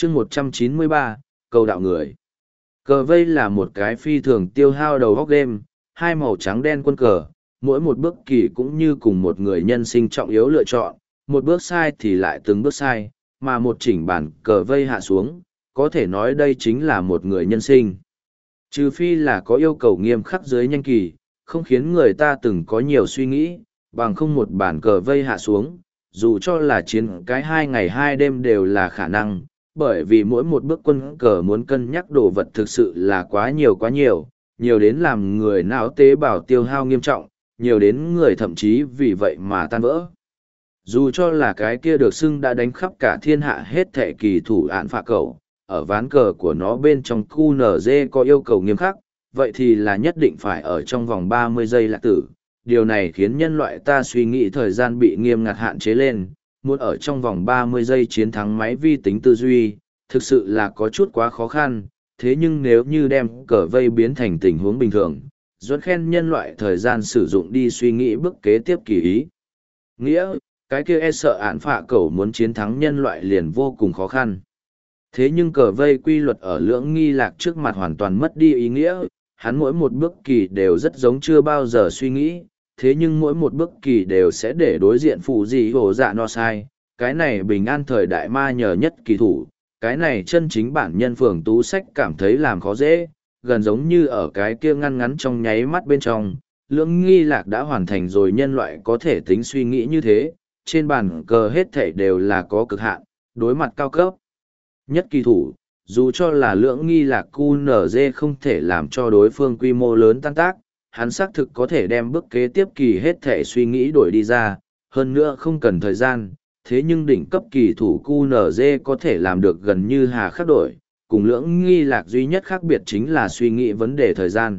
chương 193, câu đạo người. Cờ vây là một cái phi thường tiêu hao đầu góc game, hai màu trắng đen quân cờ, mỗi một bước kỳ cũng như cùng một người nhân sinh trọng yếu lựa chọn, một bước sai thì lại từng bước sai, mà một chỉnh bản cờ vây hạ xuống, có thể nói đây chính là một người nhân sinh. Trừ phi là có yêu cầu nghiêm khắc dưới nhanh kỳ, không khiến người ta từng có nhiều suy nghĩ, bằng không một bản cờ vây hạ xuống, dù cho là chiến cái 2 ngày 2 đêm đều là khả năng, bởi vì mỗi một bước quân cờ muốn cân nhắc đồ vật thực sự là quá nhiều, nhiều đến làm người não tế bào tiêu hao nghiêm trọng, nhiều đến người thậm chí vì vậy mà tan vỡ. Dù cho là cái kia được xưng đã đánh khắp cả thiên hạ hết thệ kỳ thủ án phạ cầu, ở ván cờ của nó bên trong QNZ có yêu cầu nghiêm khắc, vậy thì là nhất định phải ở trong vòng 30 giây lạc tử. Điều này khiến nhân loại ta suy nghĩ thời gian bị nghiêm ngặt hạn chế lên, muốn ở trong vòng 30 giây chiến thắng máy vi tính tư duy, thực sự là có chút quá khó khăn, thế nhưng nếu như đem cờ vây biến thành tình huống bình thường, Duẫn khen nhân loại thời gian sử dụng đi suy nghĩ bước kế tiếp kỳ ý. Nghĩa, cái kia e sợ án phạ cẩu muốn chiến thắng nhân loại liền vô cùng khó khăn. Thế nhưng cờ vây quy luật ở lưỡng nghi lạc trước mặt hoàn toàn mất đi ý nghĩa, hắn mỗi một bước kỳ đều rất giống chưa bao giờ suy nghĩ, thế nhưng mỗi một bước kỳ đều sẽ để đối diện phụ gì hồ dạ no sai, cái này bình an thời đại ma nhờ nhất kỳ thủ, cái này chân chính bản nhân phường tú sách cảm thấy làm khó dễ, gần giống như ở cái kia ngăn ngắn trong nháy mắt bên trong, lưỡng nghi lạc đã hoàn thành rồi nhân loại có thể tính suy nghĩ như thế, trên bàn cờ hết thảy đều là có cực hạn, đối mặt cao cấp. Nhất kỳ thủ, dù cho là lưỡng nghi lạc QNZ không thể làm cho đối phương quy mô lớn tan tác, hắn xác thực có thể đem bước kế tiếp kỳ hết thể suy nghĩ đổi đi ra, hơn nữa không cần thời gian, thế nhưng đỉnh cấp kỳ thủ QNZ có thể làm được gần như hà khắc đổi, cùng lưỡng nghi lạc duy nhất khác biệt chính là suy nghĩ vấn đề thời gian.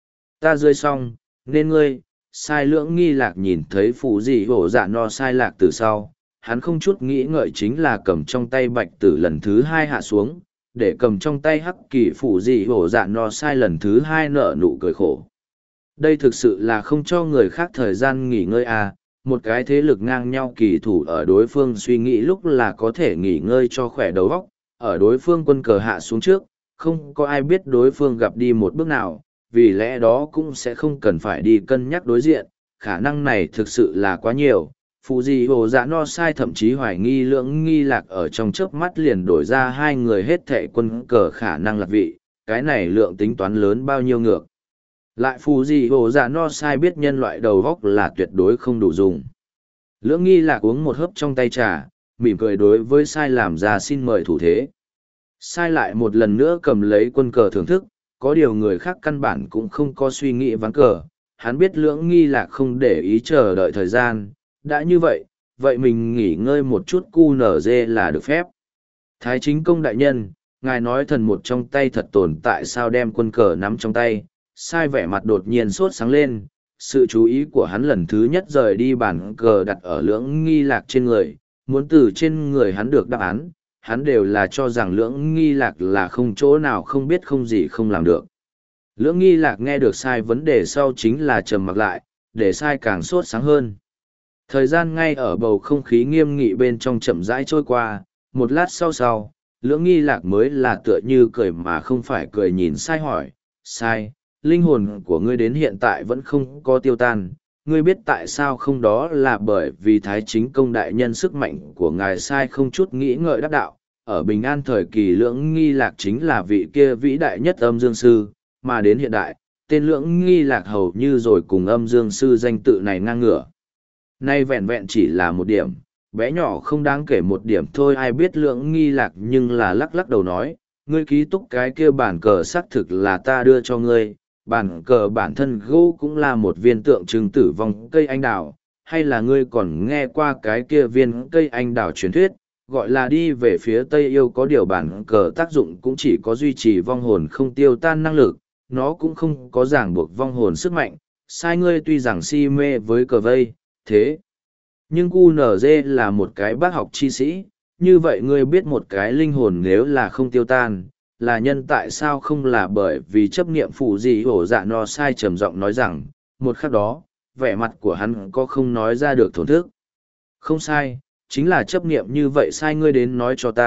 Ta rơi xong, nên ngươi, sai lưỡng nghi lạc nhìn thấy phụ gì hổ dạ no sai lạc từ sau, hắn không chút nghĩ ngợi chính là cầm trong tay bạch tử lần thứ 2 hạ xuống, để cầm trong tay hắc kỳ phụ gì hổ dạ no sai lần thứ 2 nở nụ cười khổ. Đây thực sự là không cho người khác thời gian nghỉ ngơi à, một cái thế lực ngang nhau kỳ thủ ở đối phương suy nghĩ lúc là có thể nghỉ ngơi cho khỏe đầu óc, ở đối phương quân cờ hạ xuống trước, không có ai biết đối phương gặp đi một bước nào, vì lẽ đó cũng sẽ không cần phải đi cân nhắc đối diện, khả năng này thực sự là quá nhiều. Phụ gì hồ dạ no sai thậm chí hoài nghi lưỡng nghi lạc ở trong chớp mắt liền đổi ra hai người hết thệ quân cờ khả năng lạc vị, cái này lượng tính toán lớn bao nhiêu ngược. Lại phù gì hồ dạ no sai biết nhân loại đầu góc là tuyệt đối không đủ dùng. Lưỡng nghi lạc uống một hớp trong tay trà, mỉm cười đối với sai làm ra xin mời thủ thế. Sai lại một lần nữa cầm lấy quân cờ thưởng thức, có điều người khác căn bản cũng không có suy nghĩ ván cờ, hắn biết lưỡng nghi lạc không để ý chờ đợi thời gian, đã như vậy, vậy mình nghỉ ngơi một chút QNZ là được phép. Thái chính công đại nhân, ngài nói thần một trong tay thật tồn tại sao đem quân cờ nắm trong tay, sai vẻ mặt đột nhiên sốt sáng lên, sự chú ý của hắn lần thứ nhất rời đi bản cờ đặt ở lưỡng nghi lạc trên người, muốn từ trên người hắn được đáp án, hắn đều là cho rằng lưỡng nghi lạc là không chỗ nào không biết không gì không làm được. Lưỡng nghi lạc nghe được sai vấn đề sau chính là trầm mặc lại, để sai càng sốt sáng hơn. Thời gian ngay ở bầu không khí nghiêm nghị bên trong chậm rãi trôi qua, một lát sau, lưỡng nghi lạc mới là tựa như cười mà không phải cười nhìn sai hỏi, sai, linh hồn của ngươi đến hiện tại vẫn không có tiêu tan, ngươi biết tại sao không, đó là bởi vì thái chính công đại nhân sức mạnh của ngài sai không chút nghĩ ngợi đáp đạo, ở bình an thời kỳ lưỡng nghi lạc chính là vị kia vĩ đại nhất âm dương sư, mà đến hiện đại, tên lưỡng nghi lạc hầu như rồi cùng âm dương sư danh tự này ngang ngửa. Nay vẹn vẹn chỉ là một điểm, bé nhỏ không đáng kể một điểm thôi, ai biết lưỡng nghi lạc nhưng là lắc lắc đầu nói, ngươi ký túc cái kia bản cờ xác thực là ta đưa cho ngươi, bản cờ bản thân gỗ cũng là một viên tượng trưng tử vong cây anh đào, hay là ngươi còn nghe qua cái kia viên cây anh đào truyền thuyết, gọi là đi về phía Tây yêu có điều bản cờ tác dụng cũng chỉ có duy trì vong hồn không tiêu tan năng lực, nó cũng không có ràng buộc vong hồn sức mạnh, sai ngươi tuy rằng si mê với cờ vây, thế. Nhưng QNZ là một cái bác học chi sĩ, như vậy ngươi biết một cái linh hồn nếu là không tiêu tan, là nhân tại sao không là bởi vì chấp niệm phụ gì hổ dạ no sai trầm giọng nói rằng, một khắc đó, vẻ mặt của hắn có không nói ra được thổn thức. Không sai, chính là chấp niệm như vậy sai ngươi đến nói cho ta,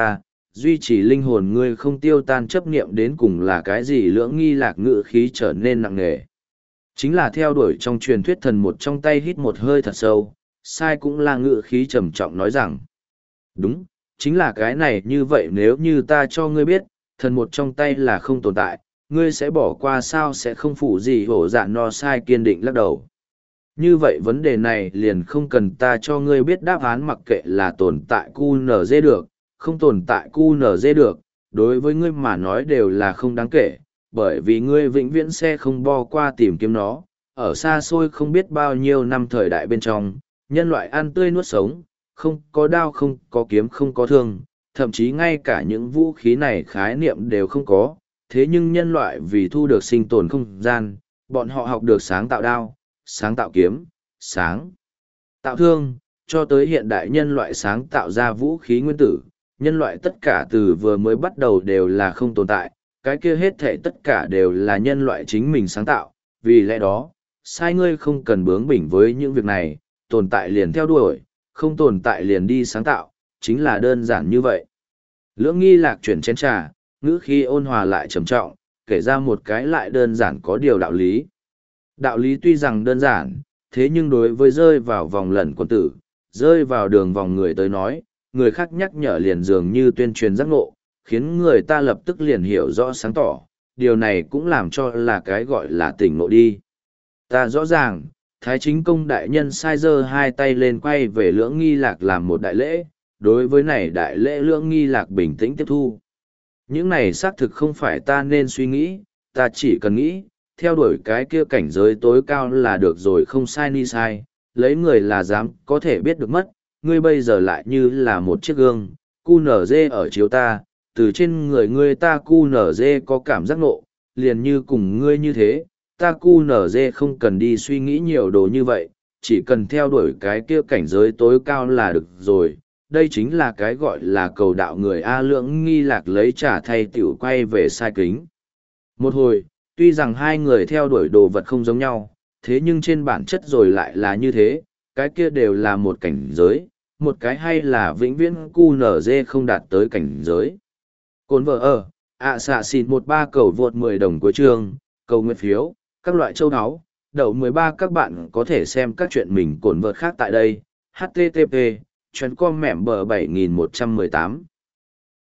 duy trì linh hồn ngươi không tiêu tan chấp niệm đến cùng là cái gì? Lưỡng nghi lạc ngự khí trở nên nặng nề. Chính là theo đuổi trong truyền thuyết thần một trong tay hít một hơi thật sâu, sai cũng là ngự khí trầm trọng nói rằng. Đúng, chính là cái này. Như vậy nếu như ta cho ngươi biết, thần một trong tay là không tồn tại, ngươi sẽ bỏ qua sao? Sẽ không phụ gì? Hổ dạ no sai kiên định lắc đầu. Như vậy vấn đề này liền không cần ta cho ngươi biết đáp án, mặc kệ là tồn tại QNZ được, không tồn tại QNZ được, đối với ngươi mà nói đều là không đáng kể, bởi vì ngươi vĩnh viễn sẽ không bo qua tìm kiếm nó. Ở xa xôi không biết bao nhiêu năm thời đại bên trong, nhân loại ăn tươi nuốt sống, không có đao, không có kiếm, không có thương, thậm chí ngay cả những vũ khí này khái niệm đều không có. Thế nhưng nhân loại vì thu được sinh tồn không gian, bọn họ học được sáng tạo đao, sáng tạo kiếm, sáng tạo thương, cho tới hiện đại nhân loại sáng tạo ra vũ khí nguyên tử. Nhân loại tất cả từ vừa mới bắt đầu đều là không tồn tại, cái kia hết thể tất cả đều là nhân loại chính mình sáng tạo. Vì lẽ đó, sai ngươi không cần bướng bỉnh với những việc này, tồn tại liền theo đuổi, không tồn tại liền đi sáng tạo, chính là đơn giản như vậy. Lưỡng nghi lạc chuyển chén trà, ngữ khí ôn hòa lại trầm trọng, kể ra một cái lại đơn giản có điều đạo lý. Đạo lý tuy rằng đơn giản, thế nhưng đối với rơi vào vòng lẩn quân tử, rơi vào đường vòng người tới nói, người khác nhắc nhở liền dường như tuyên truyền giác ngộ, khiến người ta lập tức liền hiểu rõ sáng tỏ, điều này cũng làm cho là cái gọi là tỉnh ngộ đi. Ta rõ ràng, Thái Chính Công đại nhân sai giơ hai tay lên quay về Lưỡng Nghi Lạc làm một đại lễ, đối với này đại lễ Lưỡng Nghi Lạc bình tĩnh tiếp thu. Những này xác thực không phải ta nên suy nghĩ, ta chỉ cần nghĩ, theo đuổi cái kia cảnh giới tối cao là được rồi, không sai ni sai, lấy người là dám có thể biết được mất, ngươi bây giờ lại như là một chiếc gương, QNZ ở chiếu ta, từ trên người ngươi ta QNZ có cảm giác nộ, liền như cùng ngươi như thế, ta QNZ không cần đi suy nghĩ nhiều đồ như vậy, chỉ cần theo đuổi cái kia cảnh giới tối cao là được rồi. Đây chính là cái gọi là cầu đạo người A. Lưỡng Nghi Lạc lấy trà thay tiểu quay về sai kính. Một hồi, tuy rằng hai người theo đuổi đồ vật không giống nhau, thế nhưng trên bản chất rồi lại là như thế, cái kia đều là một cảnh giới, một cái hay là vĩnh viễn QNZ không đạt tới cảnh giới. Cồn vợ ở, xạ xịt 13 cầu vượt 10 đồng của trường, cầu nguyện phiếu, các loại châu áo, đậu 13 các bạn có thể xem các chuyện mình cồn vợt khác tại đây, http, chuyến com mẹm bờ 7118.